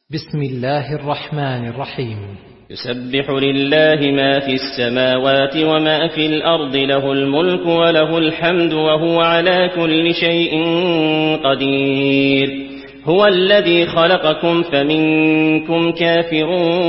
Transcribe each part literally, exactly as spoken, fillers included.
بسم الله الرحمن الرحيم. يسبح لله ما في السماوات وما في الأرض، له الملك وله الحمد وهو على كل شيء قدير. هو الذي خلقكم فمنكم كافر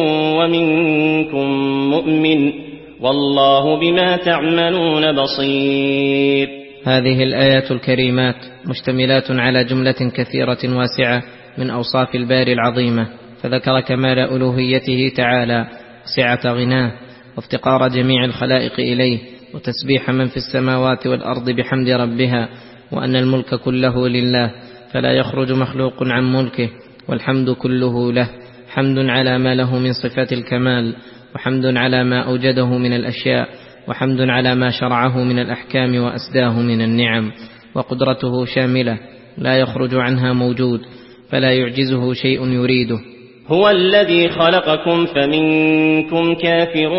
ومنكم مؤمن، والله بما تعملون بصير. هذه الآيات الكريمات مشتملات على جملة كثيرة واسعة من أوصاف الباري العظيمة، فذكر كمال ألوهيته تعالى وسعة غناه وافتقار جميع الخلائق إليه، وتسبيح من في السماوات والأرض بحمد ربها، وأن الملك كله لله فلا يخرج مخلوق عن ملكه، والحمد كله له، حمد على ما له من صفات الكمال، وحمد على ما أوجده من الأشياء، وحمد على ما شرعه من الأحكام وأسداه من النعم، وقدرته شاملة لا يخرج عنها موجود، فلا يعجزه شيء يريده. هو الذي خلقكم فمنكم كافر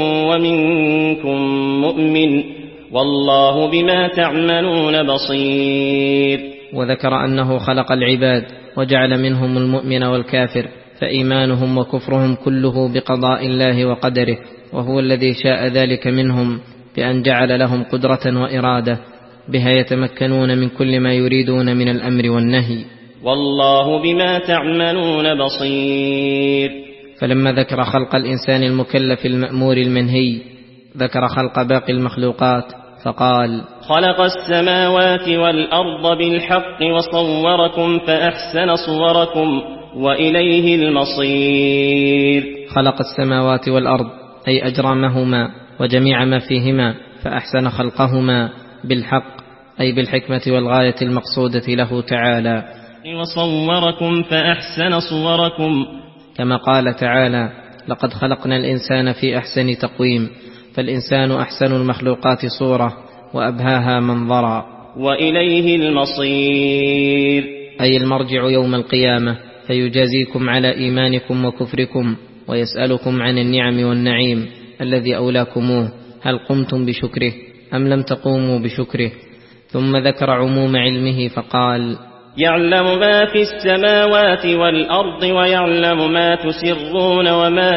ومنكم مؤمن، والله بما تعملون بصير. وذكر أنه خلق العباد وجعل منهم المؤمن والكافر، فإيمانهم وكفرهم كله بقضاء الله وقدره، وهو الذي شاء ذلك منهم بأن جعل لهم قدرة وإرادة بها يتمكنون من كل ما يريدون من الأمر والنهي، والله بما تعملون بصير. فلما ذكر خلق الإنسان المكلف المأمور المنهي ذكر خلق باقي المخلوقات فقال: خلق السماوات والأرض بالحق وصوركم فأحسن صوركم وإليه المصير. خلق السماوات والأرض أي أجرامهما وجميع ما فيهما، فأحسن خلقهما بالحق أي بالحكمة والغاية المقصودة له تعالى. وصوركم فأحسن صوركم، كما قال تعالى: لقد خلقنا الإنسان في أحسن تقويم، فالإنسان أحسن المخلوقات صورة وأبهاها منظرا. وإليه المصير أي المرجع يوم القيامة، فيجازيكم على إيمانكم وكفركم، ويسألكم عن النعم والنعيم الذي أولاكموه، هل قمتم بشكره أم لم تقوموا بشكره. ثم ذكر عموم علمه فقال: يعلم ما في السماوات والأرض ويعلم ما تسرون وما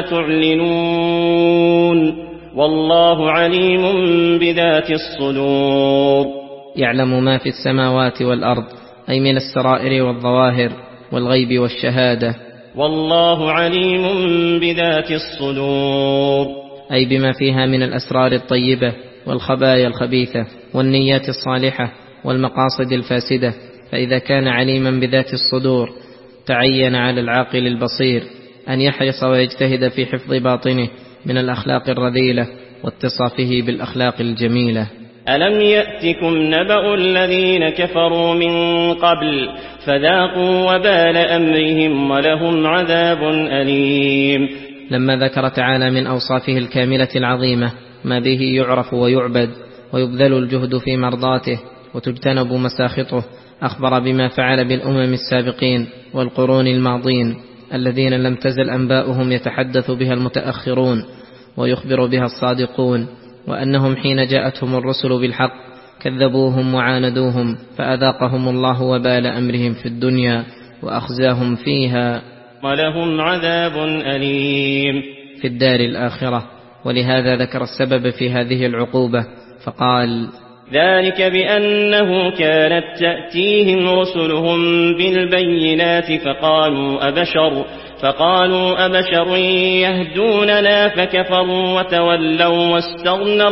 تعلنون، والله عليم بذات الصدور. يعلم ما في السماوات والأرض أي من السرائر والظواهر والغيب والشهادة، والله عليم بذات الصدور أي بما فيها من الأسرار الطيبة والخبايا الخبيثة والنيات الصالحة والمقاصد الفاسدة. فإذا كان عليما بذات الصدور تعين على العاقل البصير أن يحرص ويجتهد في حفظ باطنه من الأخلاق الرذيلة واتصافه بالأخلاق الجميلة. ألم يأتكم نبأ الذين كفروا من قبل فذاقوا وبال أمرهم ولهم عذاب أليم. لما ذكر تعالى من أوصافه الكاملة العظيمة ما به يعرف ويعبد ويبذل الجهد في مرضاته وتجتنب مساخطه، أخبر بما فعل بالأمم السابقين والقرون الماضين الذين لم تزل أنباؤهم يتحدث بها المتأخرون ويخبر بها الصادقون، وأنهم حين جاءتهم الرسل بالحق كذبوهم وعاندوهم، فأذاقهم الله وبال أمرهم في الدنيا وأخزاهم فيها، ولهم عذاب أليم في الدار الآخرة. ولهذا ذكر السبب في هذه العقوبة فقال: ذلك بأنه كانت تأتيهم رسلهم بالبينات فقالوا أبشر فقالوا أبشر يهدوننا فكفروا وتولوا واستغنى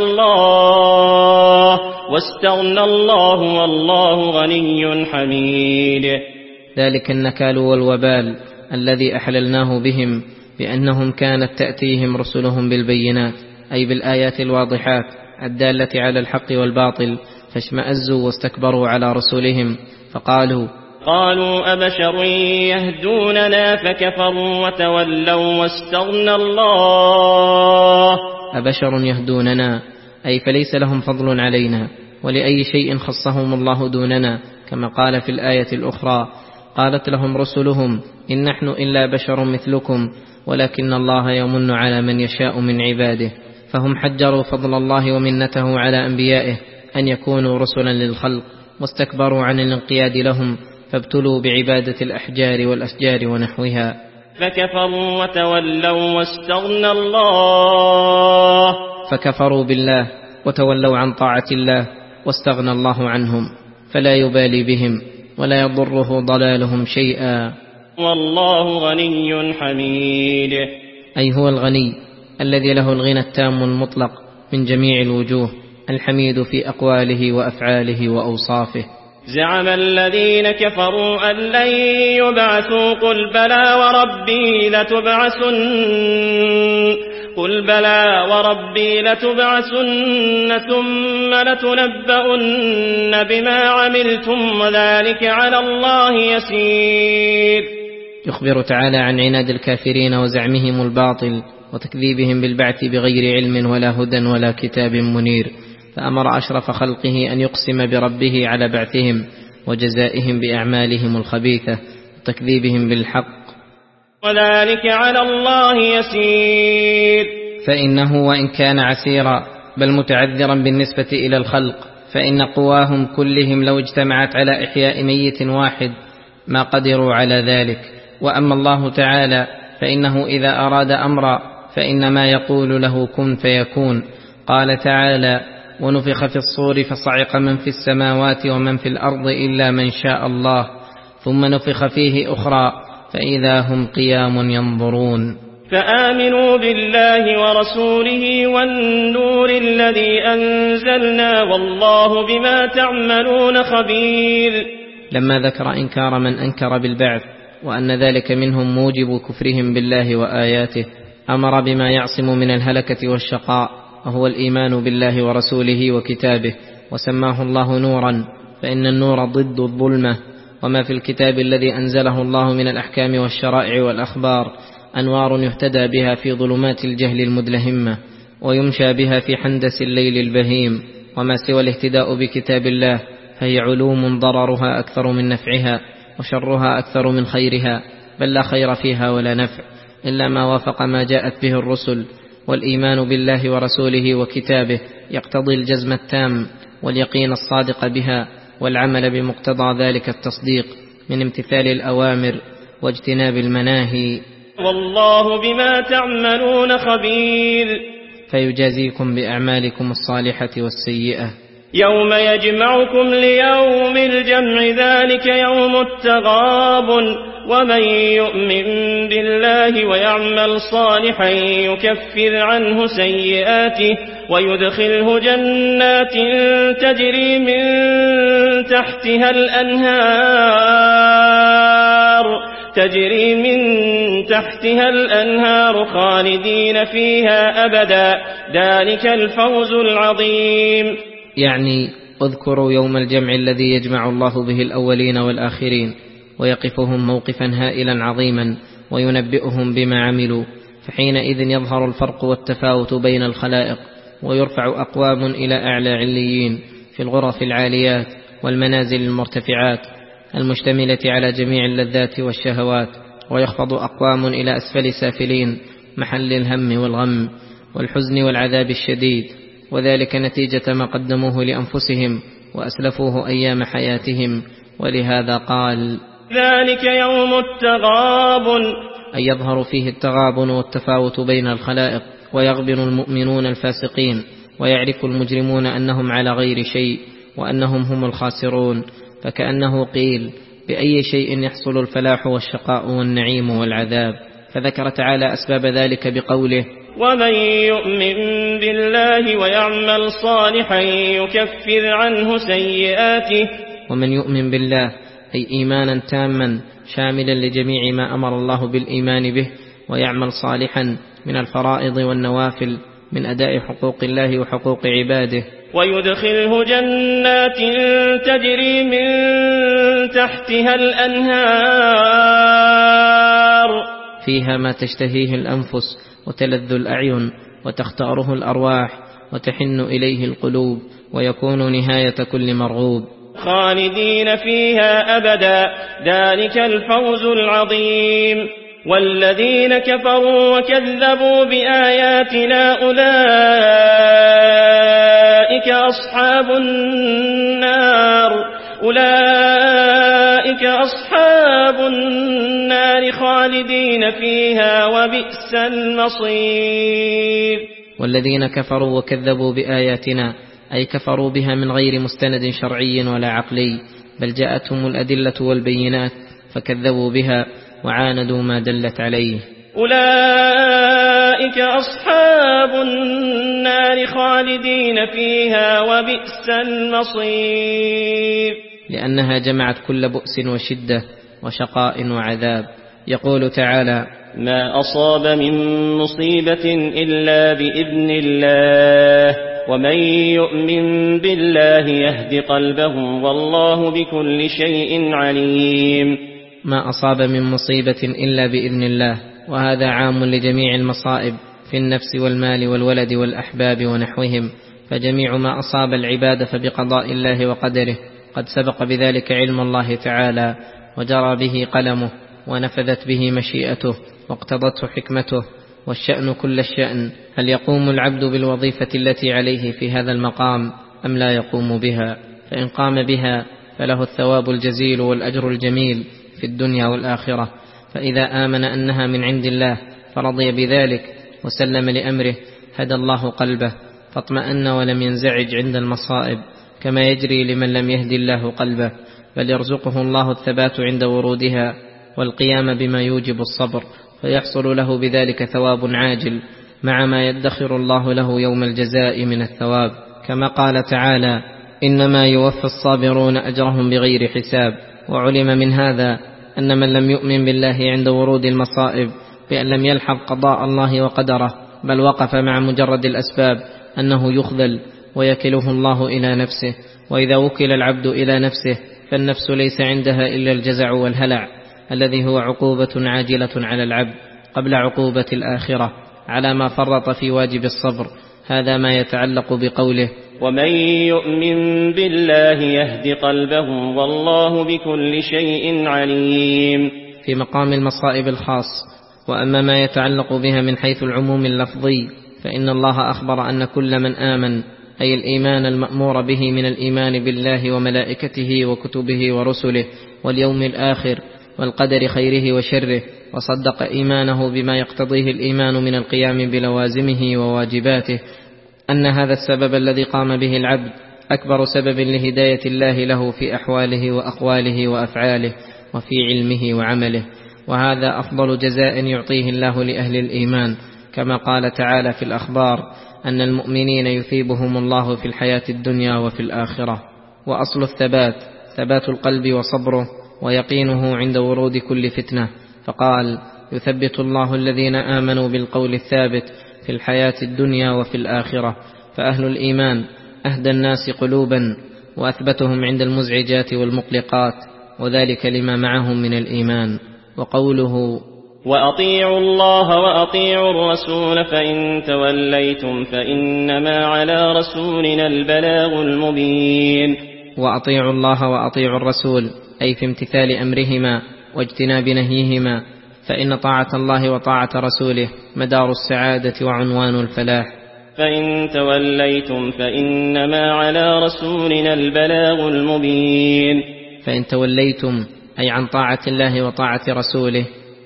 الله واستغنى الله والله غني حميد. ذلك النكال والوبال الذي أحللناه بهم بأنهم كانت تأتيهم رسلهم بالبينات أي بالآيات الواضحات الدالة على الحق والباطل، فاشمأزوا واستكبروا على رسلهم فقالوا قالوا أبشر يهدوننا فكفروا وتولوا واستغنى الله. أبشر يهدوننا أي فليس لهم فضل علينا، ولأي شيء خصهم الله دوننا، كما قال في الآية الأخرى: قالت لهم رسلهم إن نحن إلا بشر مثلكم ولكن الله يمن على من يشاء من عباده. فهم حجروا فضل الله ومنته على أنبيائه أن يكونوا رسلا للخلق، واستكبروا عن الانقياد لهم، فابتلوا بعبادة الأحجار والأشجار ونحوها. فكفروا وتولوا واستغنى الله فكفروا بالله وتولوا عن طاعة الله واستغنى الله عنهم، فلا يبالي بهم ولا يضره ضلالهم شيئا. والله غني حميد، أي هو الغني الذي له الغنى التام المطلق من جميع الوجوه، الحميد في أقواله وأفعاله وأوصافه. زعم الذين كفروا أن لن يبعثوا قل بلى وربي لتبعثن قل بلى وربي لتبعثن ثم لتنبؤن بما عملتم وذلك على الله يسير. يخبر تعالى عن عناد الكافرين وزعمهم الباطل وتكذيبهم بالبعث بغير علم ولا هدى ولا كتاب منير، فأمر أشرف خلقه أن يقسم بربه على بعثهم وجزائهم بأعمالهم الخبيثة وتكذيبهم بالحق. وذلك على الله يسير، فإنه وإن كان عسيرا بل متعذرا بالنسبة إلى الخلق، فإن قواهم كلهم لو اجتمعت على إحياء ميت واحد ما قدروا على ذلك. وأما الله تعالى فإنه إذا أراد أمرا فإنما يقول له كن فيكون. قال تعالى: ونفخ في الصور فصعق من في السماوات ومن في الأرض إلا من شاء الله ثم نفخ فيه أخرى فإذا هم قيام ينظرون. فآمنوا بالله ورسوله والنور الذي أنزلنا والله بما تعملون خبير. لما ذكر إنكار من أنكر بالبعث وأن ذلك منهم موجب كفرهم بالله وآياته، أمر بما يعصم من الهلكة والشقاء، وهو الإيمان بالله ورسوله وكتابه، وسماه الله نورا، فإن النور ضد الظلمة. وما في الكتاب الذي أنزله الله من الأحكام والشرائع والأخبار أنوار يهتدى بها في ظلمات الجهل المدلهمة ويمشى بها في حندس الليل البهيم. وما سوى الاهتداء بكتاب الله فهي علوم ضررها أكثر من نفعها وشرها أكثر من خيرها، بل لا خير فيها ولا نفع إلا ما وافق ما جاءت به الرسل. والإيمان بالله ورسوله وكتابه يقتضي الجزم التام واليقين الصادق بها والعمل بمقتضى ذلك التصديق من امتثال الأوامر واجتناب المناهي. والله بما تعملون خبير. فيجازيكم بأعمالكم الصالحة والسيئة. يوم يجمعكم ليوم الجمع ذلك يوم التغابن، ومن يؤمن بالله ويعمل صالحا يكفر عنه سيئاته ويدخله جنات تجري من تحتها الأنهار تجري من تحتها الأنهار خالدين فيها أبدا، ذلك الفوز العظيم. يعني اذكروا يوم الجمع الذي يجمع الله به الأولين والآخرين ويقفهم موقفا هائلا عظيما وينبئهم بما عملوا، فحينئذ يظهر الفرق والتفاوت بين الخلائق، ويرفع أقوام إلى أعلى عليين في الغرف العاليات والمنازل المرتفعات المشتملة على جميع اللذات والشهوات، ويخفض أقوام إلى أسفل سافلين محل الهم والغم والحزن والعذاب الشديد، وذلك نتيجة ما قدموه لأنفسهم وأسلفوه أيام حياتهم. ولهذا قال: ذلك يوم التغابن، أي يظهر فيه التغابن والتفاوت بين الخلائق، ويغبن المؤمنون الفاسقين، ويعرف المجرمون أنهم على غير شيء وأنهم هم الخاسرون. فكأنه قيل: بأي شيء يحصل الفلاح والشقاء والنعيم والعذاب؟ فذكر تعالى أسباب ذلك بقوله: ومن يؤمن بالله ويعمل صالحا يكفر عنه سيئاته. ومن يؤمن بالله أي إيمانا تاما شاملا لجميع ما أمر الله بالإيمان به، ويعمل صالحا من الفرائض والنوافل من أداء حقوق الله وحقوق عباده، ويدخله جنات تجري من تحتها الأنهار فيها ما تشتهيه الأنفس وتلذ الأعين وتختاره الأرواح وتحن إليه القلوب، ويكون نهاية كل مرغوب، خالدين فيها أبدا، ذلك الفوز العظيم. والذين كفروا وكذبوا بآياتنا أولئك أصحاب النار أولئك أصحاب النار خالدين فيها وبئس المصير. والذين كفروا وكذبوا بآياتنا أي كفروا بها من غير مستند شرعي ولا عقلي، بل جاءتهم الأدلة والبينات فكذبوا بها وعاندوا ما دلت عليه. أولئك أصحاب النار خالدين فيها وبئس المصير. لأنها جمعت كل بؤس وشدة وشقاء وعذاب. يقول تعالى: ما أصاب من مصيبة إلا بإذن الله ومن يؤمن بالله يهد قلبه والله بكل شيء عليم. ما أصاب من مصيبة إلا بإذن الله، وهذا عام لجميع المصائب في النفس والمال والولد والأحباب ونحوهم، فجميع ما أصاب العباد فبقضاء الله وقدره، قد سبق بذلك علم الله تعالى وجرى به قلمه ونفذت به مشيئته واقتضته حكمته، والشأن كل الشأن. هل يقوم العبد بالوظيفة التي عليه في هذا المقام أم لا يقوم بها؟ فإن قام بها فله الثواب الجزيل والأجر الجميل في الدنيا والآخرة، فإذا آمن أنها من عند الله فرضي بذلك وسلم لأمره هدى الله قلبه فاطمأن ولم ينزعج عند المصائب، كما يجري لمن لم يهدي الله قلبه، بل يرزقه الله الثبات عند ورودها والقيام بما يوجب الصبر، فيحصل له بذلك ثواب عاجل مع ما يدخر الله له يوم الجزاء من الثواب، كما قال تعالى: إنما يوفى الصابرون أجرهم بغير حساب. وعلم من هذا أن من لم يؤمن بالله عند ورود المصائب بأن لم يلحظ قضاء الله وقدره، بل وقف مع مجرد الأسباب، أنه يخذل ويكله الله إلى نفسه. وإذا وكل العبد إلى نفسه فالنفس ليس عندها إلا الجزع والهلع، الذي هو عقوبة عاجلة على العبد قبل عقوبة الآخرة على ما فرط في واجب الصبر. هذا ما يتعلق بقوله: ومن يؤمن بالله يهد قلبه والله بكل شيء عليم، في مقام المصائب الخاص. وأما ما يتعلق بها من حيث العموم اللفظي فإن الله أخبر أن كل من آمن، أي الإيمان المأمور به من الإيمان بالله وملائكته وكتبه ورسله واليوم الآخر والقدر خيره وشره، وصدق إيمانه بما يقتضيه الإيمان من القيام بلوازمه وواجباته، أن هذا السبب الذي قام به العبد أكبر سبب لهداية الله له في أحواله وأقواله وأفعاله وفي علمه وعمله، وهذا أفضل جزاء يعطيه الله لأهل الإيمان، كما قال تعالى في الأخبار أن المؤمنين يثيبهم الله في الحياة الدنيا وفي الآخرة. وأصل الثبات ثبات القلب وصبره ويقينه عند ورود كل فتنة، فقال: يثبت الله الذين آمنوا بالقول الثابت في الحياة الدنيا وفي الآخرة. فأهل الإيمان أهدى الناس قلوبا وأثبتهم عند المزعجات والمقلقات، وذلك لما معهم من الإيمان. وقوله: وأطيعوا الله وأطيعوا الرسول فإن توليتم فإنما على رسولنا البلاغ المبين. وأطيعوا الله وأطيعوا الرسول أي في امتثال أمرهما واجتناب نهيهما، فإن طاعة الله وطاعة رسوله مدار السعادة وعنوان الفلاح. فإن توليتم فإنما على رسولنا البلاغ المبين. فإن توليتم أي عن طاعة الله وطاعة رسوله،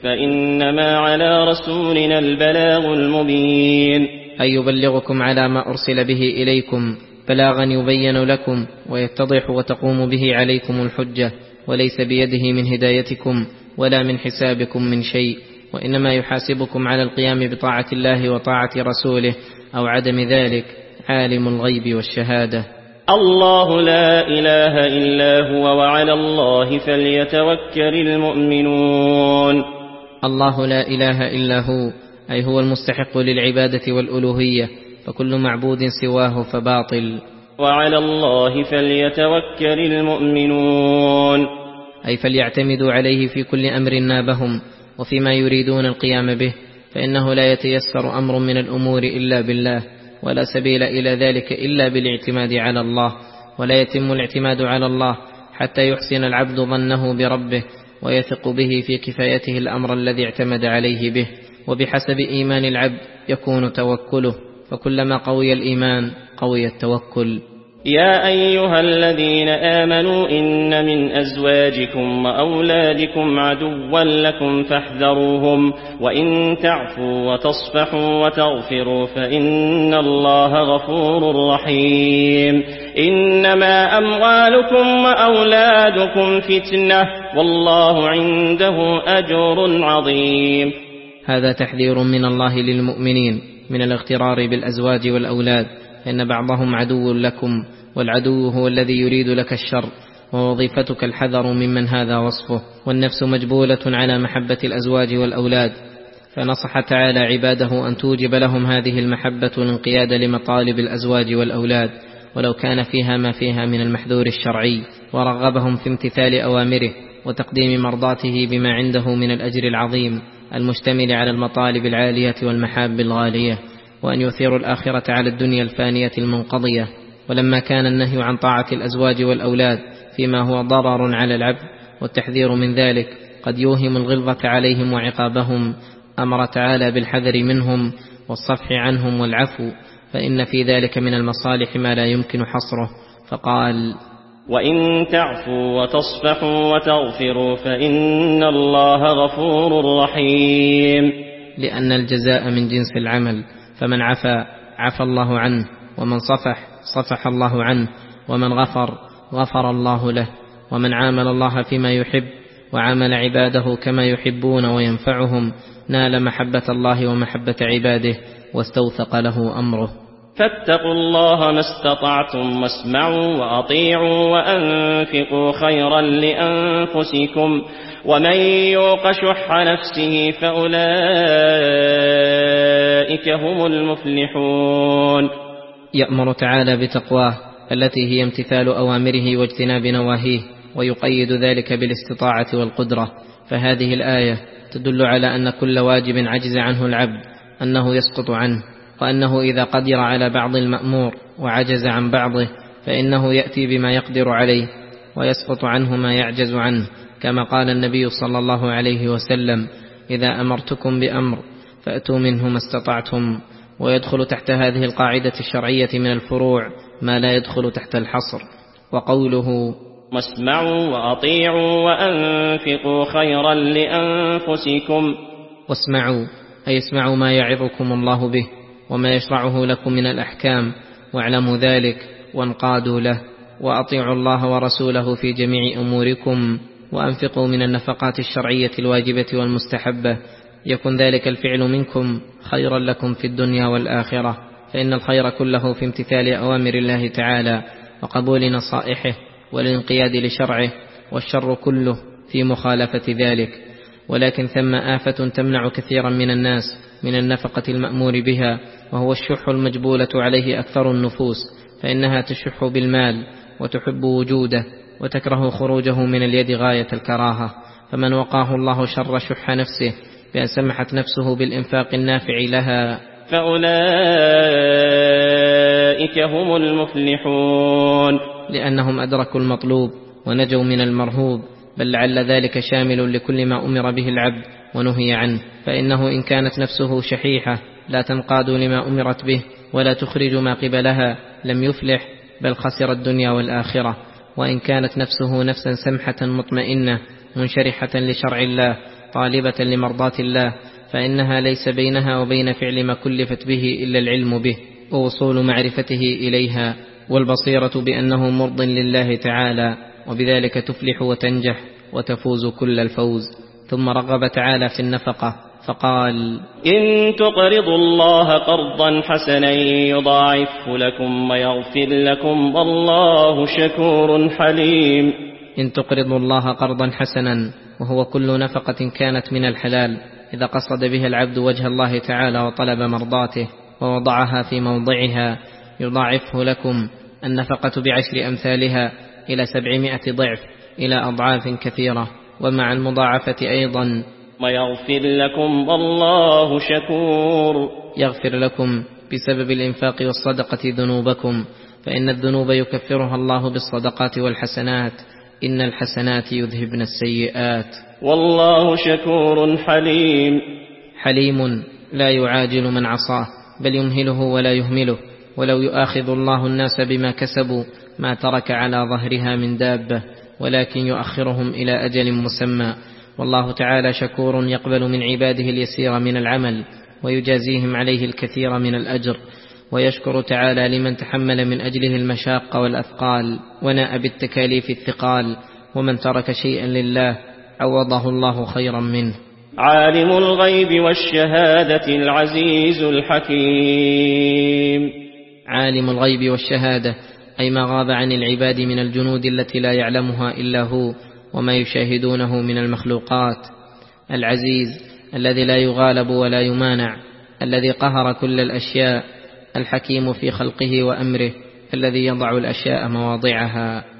فإنما على رسولنا البلاغ المبين، أي يبلغكم على ما أرسل به إليكم بلاغا يبين لكم ويتضح وتقوم به عليكم الحجة، وليس بيده من هدايتكم ولا من حسابكم من شيء، وإنما يحاسبكم على القيام بطاعة الله وطاعة رسوله أو عدم ذلك، عالم الغيب والشهادة. الله لا إله إلا هو وعلى الله فليتوكل المؤمنون. الله لا إله إلا هو أي هو المستحق للعبادة والألوهية، فكل معبود سواه فباطل. وعلى الله فليتوكل المؤمنون أي فليعتمدوا عليه في كل أمر نابهم وفيما يريدون القيام به، فإنه لا يتيسر أمر من الأمور إلا بالله، ولا سبيل إلى ذلك إلا بالاعتماد على الله، ولا يتم الاعتماد على الله حتى يحسن العبد ظنه بربه ويثق به في كفايته الأمر الذي اعتمد عليه به، وبحسب إيمان العبد يكون توكله، فكلما قوي الإيمان قوي التوكل. يا أيها الذين آمنوا إن من أزواجكم وأولادكم عدوا لكم فاحذروهم وإن تعفوا وتصفحوا وتغفروا فإن الله غفور رحيم إنما أموالكم وأولادكم فتنة والله عنده أجر عظيم. هذا تحذير من الله للمؤمنين من الاغترار بالأزواج والأولاد، فإن بعضهم عدو لكم، والعدو هو الذي يريد لك الشر، ووظيفتك الحذر ممن هذا وصفه. والنفس مجبولة على محبة الأزواج والأولاد، فنصح تعالى عباده أن توجب لهم هذه المحبة والانقياد لمطالب الأزواج والأولاد ولو كان فيها ما فيها من المحذور الشرعي، ورغبهم في امتثال أوامره وتقديم مرضاته بما عنده من الأجر العظيم المشتمل على المطالب العالية والمحاب الغالية، وأن يثيروا الآخرة على الدنيا الفانية المنقضية. ولما كان النهي عن طاعة الأزواج والأولاد فيما هو ضرر على العبد والتحذير من ذلك قد يوهم الغلظة عليهم وعقابهم، أمر تعالى بالحذر منهم والصفح عنهم والعفو، فإن في ذلك من المصالح ما لا يمكن حصره، فقال: وإن تعفوا وتصفحوا وتغفروا فإن الله غفور رحيم. لأن الجزاء من جنس العمل، فمن عفا عفى الله عنه، ومن صفح صفح الله عنه، ومن غفر غفر الله له، ومن عامل الله فيما يحب وعامل عباده كما يحبون وينفعهم نال محبة الله ومحبة عباده واستوثق له أمره. فاتقوا الله ما استطعتم واسمعوا وأطيعوا وأنفقوا خيرا لأنفسكم ومن يوق شح نفسه فأولئك هم المفلحون. يأمر تعالى بتقواه التي هي امتثال أوامره واجتناب نواهيه، ويقيد ذلك بالاستطاعة والقدرة. فهذه الآية تدل على أن كل واجب عجز عنه العبد أنه يسقط عنه، وأنه إذا قدر على بعض المأمور وعجز عن بعضه فإنه يأتي بما يقدر عليه ويسقط عنه ما يعجز عنه، كما قال النبي صلى الله عليه وسلم: إذا أمرتكم بأمر فأتوا منه ما استطعتم. ويدخل تحت هذه القاعدة الشرعية من الفروع ما لا يدخل تحت الحصر. وقوله: واسمعوا وأطيعوا وأنفقوا خيرا لأنفسكم. واسمعوا أي اسمعوا ما يعظكم الله به وما يشرعه لكم من الأحكام، واعلموا ذلك وانقادوا له. وأطيعوا الله ورسوله في جميع أموركم، وأنفقوا من النفقات الشرعية الواجبة والمستحبة، يكن ذلك الفعل منكم خيرا لكم في الدنيا والآخرة، فإن الخير كله في امتثال أوامر الله تعالى وقبول نصائحه والانقياد لشرعه، والشر كله في مخالفة ذلك. ولكن ثم آفة تمنع كثيرا من الناس من النفقة المأمور بها، وهو الشح المجبولة عليه أكثر النفوس، فإنها تشح بالمال وتحب وجوده وتكره خروجه من اليد غاية الكراهة. فمن وقاه الله شر شح نفسه بأن سمحت نفسه بالإنفاق النافع لها فأولئك هم المفلحون، لأنهم أدركوا المطلوب ونجوا من المرهوب، بل لعل ذلك شامل لكل ما أمر به العبد ونهي عنه. فإنه إن كانت نفسه شحيحة لا تنقاد لما أمرت به ولا تخرج ما قبلها لم يفلح، بل خسر الدنيا والآخرة. وإن كانت نفسه نفسا سمحة مطمئنة منشرحة لشرع الله طالبة لمرضاة الله، فإنها ليس بينها وبين فعل ما كلفت به إلا العلم به ووصول معرفته إليها والبصيرة بأنه مرض لله تعالى، وبذلك تفلح وتنجح وتفوز كل الفوز. ثم رغب تعالى في النفقة فقال: إن تقرضوا الله قرضا حسنا يضاعفه لكم ويغفر لكم والله شكور حليم. إن تقرضوا الله قرضا حسنا، وهو كل نفقة كانت من الحلال إذا قصد بها العبد وجه الله تعالى وطلب مرضاته ووضعها في موضعها، يضاعفه لكم النفقة بعشر أمثالها إلى سبعمائة ضعف إلى أضعاف كثيرة. ومع المضاعفة أيضا ويغفر لكم والله شكور، يغفر لكم بسبب الإنفاق والصدقة ذنوبكم، فإن الذنوب يكفرها الله بالصدقات والحسنات، إن الحسنات يذهبن السيئات، والله شكور حليم. حليم لا يعاجل من عصاه بل يمهله ولا يهمله، ولو يؤاخذ الله الناس بما كسبوا ما ترك على ظهرها من دابة، ولكن يؤخرهم إلى أجل مسمى. والله تعالى شكور يقبل من عباده اليسير من العمل ويجازيهم عليه الكثير من الأجر، ويشكر تعالى لمن تحمل من أجله المشاق والأثقال وناء بالتكاليف الثقال، ومن ترك شيئا لله عوضه الله خيرا منه. عالم الغيب والشهادة العزيز الحكيم. عالم الغيب والشهادة أي ما غاب عن العباد من الجنود التي لا يعلمها إلا هو وما يشاهدونه من المخلوقات. العزيز الذي لا يغالب ولا يمانع، الذي قهر كل الأشياء. الحكيم في خلقه وأمره، الذي يضع الأشياء مواضعها.